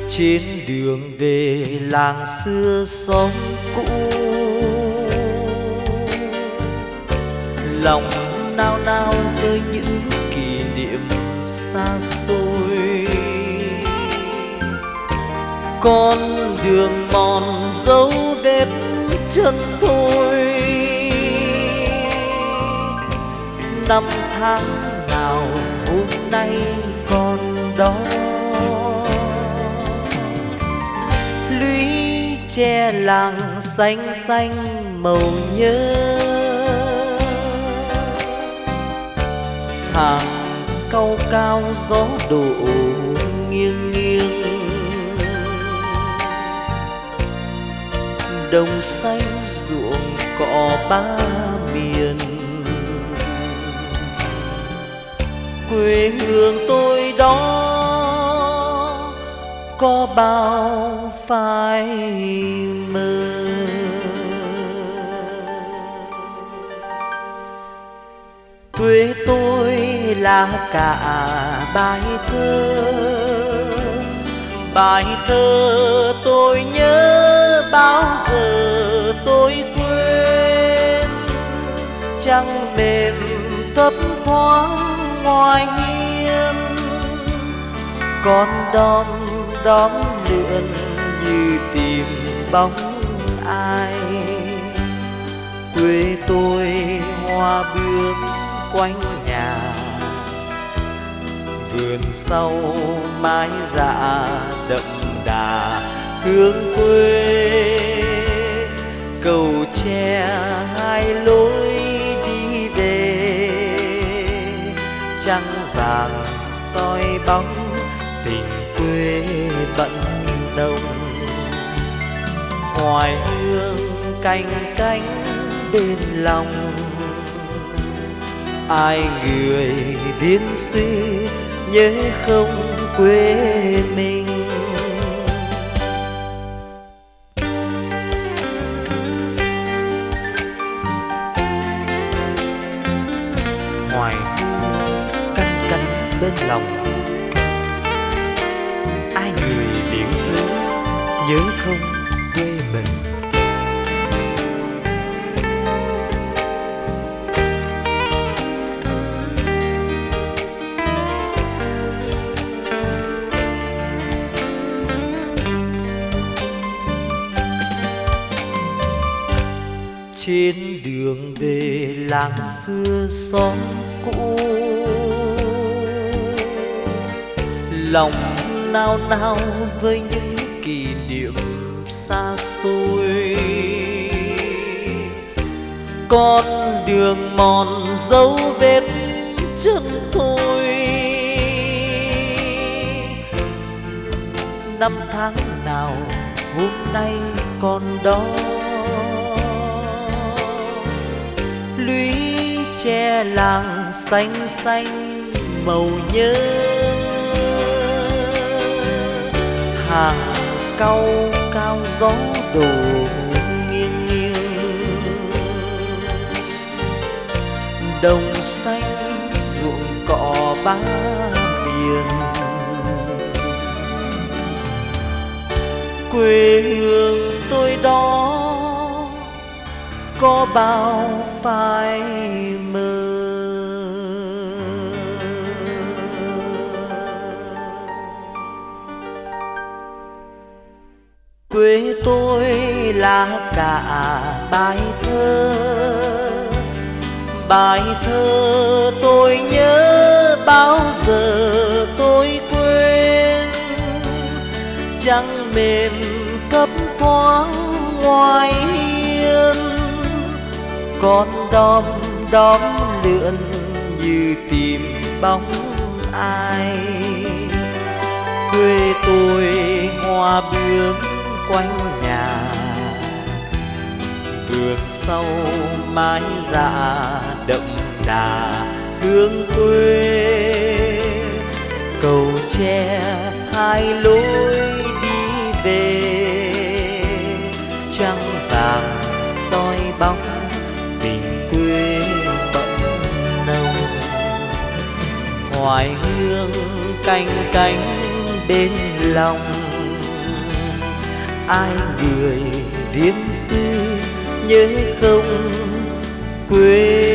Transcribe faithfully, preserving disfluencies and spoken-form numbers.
Trên đường về làng xưa xóm cũ, lòng nao nao với những kỷ niệm xa xôi. Con đường mòn dấu vết chân thôi, năm tháng nào hôm nay còn đó. Lũy tre làng xanh xanh màu nhớ, hàng cau cao gió đổ nghiêng nghiêng. Đồng xanh ruộng cỏ ba miền, quê hương tôi đó có bao phai mờ. Quê tôi là cả bài thơ, bài thơ tôi nhớ bao giờ tôi quên. Trăng mềm thấp thoáng ngoài hiên, con đom đóm lượn như tìm bóng ai. Quê tôi hoa bướm quanh nhà, vườn sau mái dạ đậm đà hương quê. Cầu tre hai lối đi về, trăng vàng soi bóng tình quê bận đông. Hoài hương canh cánh bên lòng, ai người viễn xứ nhớ không quê mình. Hoài canh cánh bên lòng, ai người viễn xứ nhớ không quê mình. Trên đường về làng xưa xóm cũ, lòng nao nao với những kỷ niệm xa xôi. Con đường mòn dấu vết chân thôi, năm tháng nào hôm nay còn đó. Lũy tre làng xanh xanh màu nhớ, hàng cau cao gió đổ nghiêng nghiêng. Đồng xanh ruộng cỏ ba miền, quê hương tôi đó có bao phai mờ. Quê tôi là cả bài thơ, bài thơ tôi nhớ bao giờ tôi quên. Trăng mềm thấp thoáng ngoài hiên, con đom đóm lượn như tìm bóng ai. Quê tôi hoa bướm quanh nhà, vườn sau mái dạ đậm đà hương quê. Cầu tre hai lối đi về, trăng vàng soi bóng tình quê bận nồng. Hoài hương canh cánh bên lòng, ai người riêng xưa nhớ không quê